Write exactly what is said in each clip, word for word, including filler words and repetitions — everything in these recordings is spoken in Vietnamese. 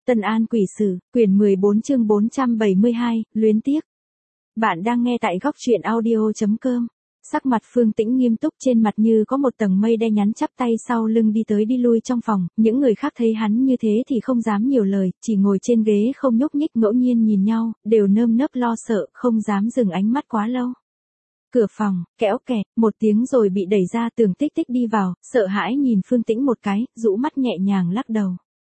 Tân An Quỷ Sử, quyển mười bốn chương bốn trăm bảy mươi hai, luyến tiếc. Bạn đang nghe tại góc truyện audio chấm com. Sắc mặt Phương Tĩnh nghiêm túc, trên mặt như có một tầng mây đen, nhắn chắp tay sau lưng đi tới đi lui trong phòng. Những người khác thấy hắn như thế thì không dám nhiều lời, chỉ ngồi trên ghế không nhúc nhích, ngẫu nhiên nhìn nhau, đều nơm nớp lo sợ, không dám dừng ánh mắt quá lâu. Cửa phòng, kẽo kẹt, một tiếng rồi bị đẩy ra, Tưởng Tích Tích đi vào, sợ hãi nhìn Phương Tĩnh một cái, rũ mắt nhẹ nhàng lắc đầu.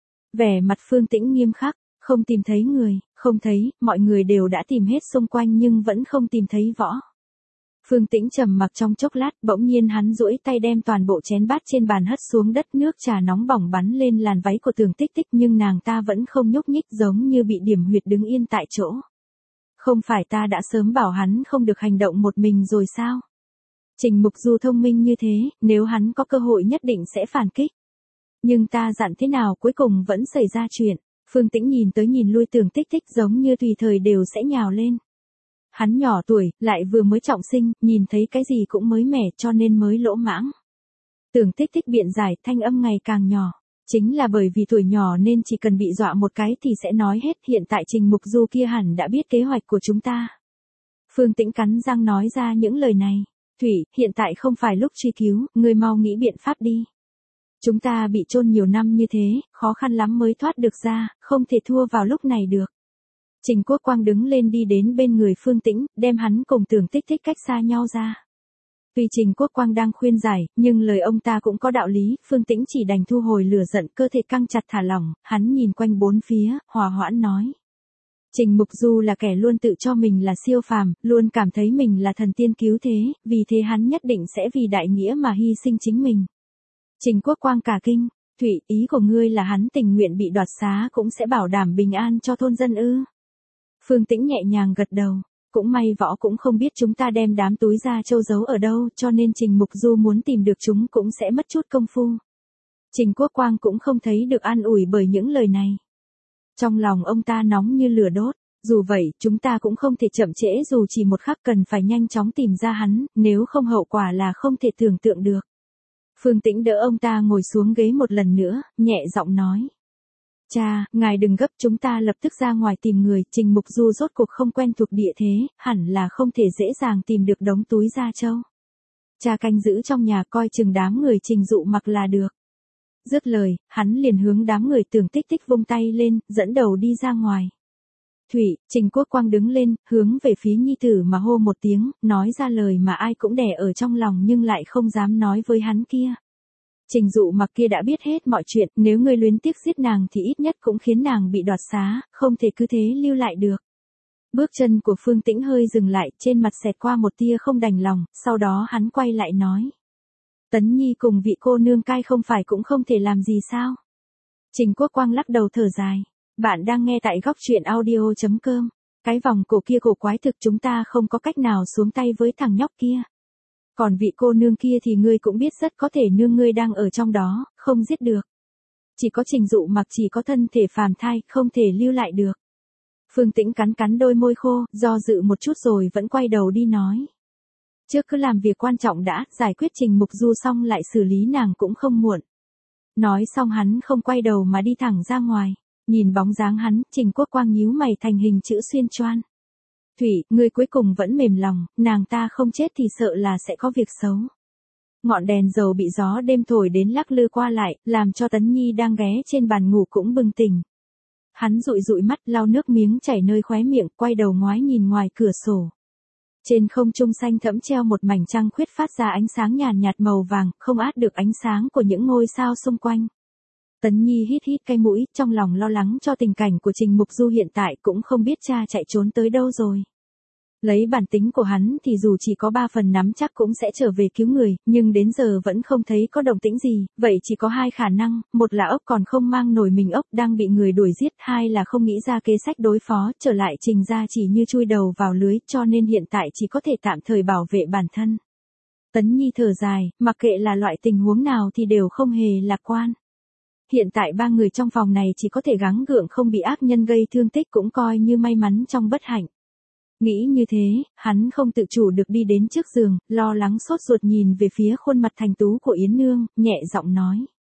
Vẻ mặt Phương Tĩnh nghiêm khắc, không tìm thấy người, không thấy, mọi người đều đã tìm hết xung quanh nhưng vẫn không tìm thấy võ. Phương Tĩnh trầm mặc trong chốc lát, bỗng nhiên hắn duỗi tay đem toàn bộ chén bát trên bàn hất xuống đất, nước trà nóng bỏng bắn lên làn váy của Tưởng Tích Tích, nhưng nàng ta vẫn không nhúc nhích, giống như bị điểm huyệt đứng yên tại chỗ. Không phải ta đã sớm bảo hắn không được hành động một mình rồi sao? Trình Mục Du thông minh như thế, nếu hắn có cơ hội nhất định sẽ phản kích. Nhưng ta dặn thế nào cuối cùng vẫn xảy ra chuyện. Phương Tĩnh nhìn tới nhìn lui, Tưởng Tích Tích giống như tùy thời đều sẽ nhào lên. Hắn nhỏ tuổi, lại vừa mới trọng sinh, nhìn thấy cái gì cũng mới mẻ cho nên mới lỗ mãng. Tưởng Tích Tích biện giải, thanh âm ngày càng nhỏ. Chính là bởi vì tuổi nhỏ nên chỉ cần bị dọa một cái thì sẽ nói hết, hiện tại Trình Mục Du kia hẳn đã biết kế hoạch của chúng ta. Phương Tĩnh cắn răng nói ra những lời này. Thủy, hiện tại không phải lúc truy cứu, ngươi mau nghĩ biện pháp đi. Chúng ta bị chôn nhiều năm như thế, khó khăn lắm mới thoát được ra, không thể thua vào lúc này được. Trình Quốc Quang đứng lên đi đến bên người Phương Tĩnh, đem hắn cùng Tưởng Tích Tích cách xa nhau ra. Tuy Trình Quốc Quang đang khuyên giải, nhưng lời ông ta cũng có đạo lý, Phương Tĩnh chỉ đành thu hồi lửa giận, cơ thể căng chặt thả lỏng, hắn nhìn quanh bốn phía, hòa hoãn nói. Trình Mục Du là kẻ luôn tự cho mình là siêu phàm, luôn cảm thấy mình là thần tiên cứu thế, vì thế hắn nhất định sẽ vì đại nghĩa mà hy sinh chính mình. Trình Quốc Quang cả kinh, Thủy, ý của ngươi là hắn tình nguyện bị đoạt xá cũng sẽ bảo đảm bình an cho thôn dân ư? Phương Tĩnh nhẹ nhàng gật đầu, cũng may võ cũng không biết chúng ta đem đám túi da trâu giấu ở đâu, cho nên Trình Mục Du muốn tìm được chúng cũng sẽ mất chút công phu. Trình Quốc Quang cũng không thấy được an ủi bởi những lời này. Trong lòng ông ta nóng như lửa đốt, dù vậy, chúng ta cũng không thể chậm trễ dù chỉ một khắc, cần phải nhanh chóng tìm ra hắn, nếu không hậu quả là không thể tưởng tượng được. Phương Tĩnh đỡ ông ta ngồi xuống ghế một lần nữa, nhẹ giọng nói. Cha, ngài đừng gấp, chúng ta lập tức ra ngoài tìm người, Trình Mục Du rốt cuộc không quen thuộc địa thế, hẳn là không thể dễ dàng tìm được đống túi da trâu. Cha canh giữ trong nhà coi chừng đám người Trình Dụ Mặc là được. Dứt lời, hắn liền hướng đám người Tưởng Tích Tích vung tay lên, dẫn đầu đi ra ngoài. Thủy, Trình Quốc Quang đứng lên, hướng về phía nhi tử mà hô một tiếng, nói ra lời mà ai cũng đè ở trong lòng nhưng lại không dám nói với hắn kia. Trình Dụ Mặc kia đã biết hết mọi chuyện, nếu ngươi luyến tiếc giết nàng thì ít nhất cũng khiến nàng bị đoạt xá, không thể cứ thế lưu lại được. Bước chân của Phương Tĩnh hơi dừng lại, trên mặt xẹt qua một tia không đành lòng, sau đó hắn quay lại nói. Tấn Nhi cùng vị cô nương cai không phải cũng không thể làm gì sao? Trình Quốc Quang lắc đầu thở dài. Bạn đang nghe tại góc truyện audio chấm com. Cái vòng cổ kia cổ quái thực, chúng ta không có cách nào xuống tay với thằng nhóc kia. Còn vị cô nương kia thì ngươi cũng biết rất có thể nương ngươi đang ở trong đó, không giết được. Chỉ có Trình Dụ Mặc chỉ có thân thể phàm thai, không thể lưu lại được. Phương Tĩnh cắn cắn đôi môi khô, do dự một chút rồi vẫn quay đầu đi nói. Trước cứ làm việc quan trọng đã, giải quyết Trình Mục Du xong lại xử lý nàng cũng không muộn. Nói xong hắn không quay đầu mà đi thẳng ra ngoài. Nhìn bóng dáng hắn, Trình Quốc Quang nhíu mày thành hình chữ xuyên choan. Thủy, ngươi cuối cùng vẫn mềm lòng, nàng ta không chết thì sợ là sẽ có việc xấu. Ngọn đèn dầu bị gió đêm thổi đến lắc lư qua lại, làm cho Tấn Nhi đang ghé trên bàn ngủ cũng bừng tỉnh. Hắn dụi dụi mắt, lau nước miếng chảy nơi khóe miệng, quay đầu ngoái nhìn ngoài cửa sổ. Trên không trung xanh thẫm treo một mảnh trăng khuyết phát ra ánh sáng nhàn nhạt màu vàng, không át được ánh sáng của những ngôi sao xung quanh. Tấn Nhi hít hít cái mũi, trong lòng lo lắng cho tình cảnh của Trình Mục Du hiện tại, cũng không biết cha chạy trốn tới đâu rồi. Lấy bản tính của hắn thì dù chỉ có ba phần nắm chắc cũng sẽ trở về cứu người, nhưng đến giờ vẫn không thấy có động tĩnh gì, vậy chỉ có hai khả năng, một là ốc còn không mang nổi mình ốc đang bị người đuổi giết, hai là không nghĩ ra kế sách đối phó, trở lại Trình gia chỉ như chui đầu vào lưới, cho nên hiện tại chỉ có thể tạm thời bảo vệ bản thân. Tấn Nhi thở dài, mặc kệ là loại tình huống nào thì đều không hề lạc quan. Hiện tại ba người trong phòng này chỉ có thể gắng gượng không bị ác nhân gây thương tích, cũng coi như may mắn trong bất hạnh. Nghĩ như thế, hắn không tự chủ được đi đến trước giường, lo lắng sốt ruột nhìn về phía khuôn mặt thành tú của Yến Nương, nhẹ giọng nói.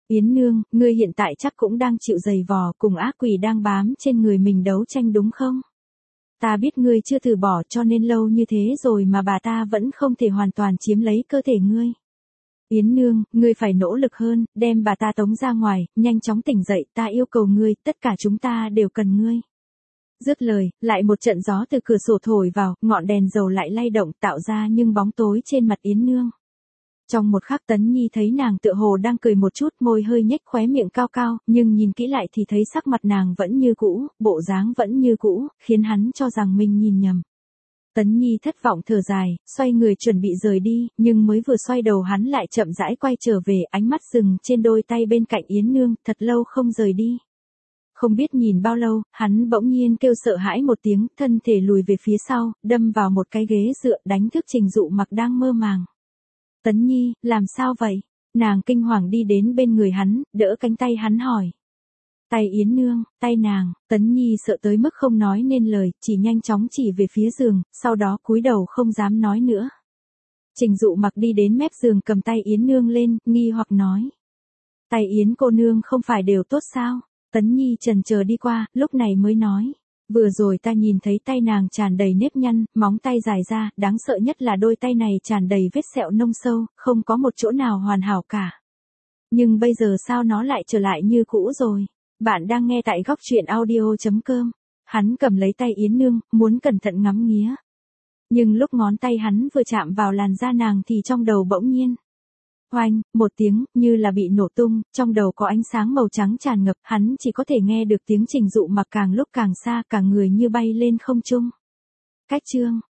Yến Nương, ngươi hiện tại chắc cũng đang chịu giày vò cùng ác quỷ đang bám trên người mình đấu tranh đúng không? Ta biết ngươi chưa từ bỏ cho nên lâu như thế rồi mà bà ta vẫn không thể hoàn toàn chiếm lấy cơ thể ngươi. Yến Nương, ngươi phải nỗ lực hơn, đem bà ta tống ra ngoài, nhanh chóng tỉnh dậy, ta yêu cầu ngươi, tất cả chúng ta đều cần ngươi. Dứt lời, lại một trận gió từ cửa sổ thổi vào, ngọn đèn dầu lại lay động tạo ra những bóng tối trên mặt Yến Nương. Trong một khắc Tấn Nhi thấy nàng tựa hồ đang cười một chút, môi hơi nhếch khóe miệng cao cao, nhưng nhìn kỹ lại thì thấy sắc mặt nàng vẫn như cũ, bộ dáng vẫn như cũ, khiến hắn cho rằng mình nhìn nhầm. Tấn Nhi thất vọng thở dài, xoay người chuẩn bị rời đi, nhưng mới vừa xoay đầu hắn lại chậm rãi quay trở về, ánh mắt dừng trên đôi tay bên cạnh Yến Nương, thật lâu không rời đi. Không biết nhìn bao lâu, hắn bỗng nhiên kêu sợ hãi một tiếng, thân thể lùi về phía sau, đâm vào một cái ghế dựa, đánh thức Trình Dụ Mặc đang mơ màng. Tấn Nhi, làm sao vậy? Nàng kinh hoàng đi đến bên người hắn, đỡ cánh tay hắn hỏi. Tay Yến Nương, tay nàng. Tấn Nhi sợ tới mức không nói nên lời, chỉ nhanh chóng chỉ về phía giường, sau đó cúi đầu không dám nói nữa. Trình Dụ Mặc đi đến mép giường cầm tay Yến Nương lên, nghi hoặc nói. Tay Yến cô nương không phải đều tốt sao? Tấn Nhi chần chờ đi qua, lúc này mới nói. Vừa rồi ta nhìn thấy tay nàng tràn đầy nếp nhăn, móng tay dài ra, đáng sợ nhất là đôi tay này tràn đầy vết sẹo nông sâu, không có một chỗ nào hoàn hảo cả. Nhưng bây giờ sao nó lại trở lại như cũ rồi? Bạn đang nghe tại góc truyện audio chấm com. Hắn cầm lấy tay Yến Nương, muốn cẩn thận ngắm nghía. Nhưng lúc ngón tay hắn vừa chạm vào làn da nàng thì trong đầu bỗng nhiên. Oanh, một tiếng, như là bị nổ tung, trong đầu có ánh sáng màu trắng tràn ngập, hắn chỉ có thể nghe được tiếng Trình Dụ Mặc càng lúc càng xa, cả người như bay lên không trung. Cách chương.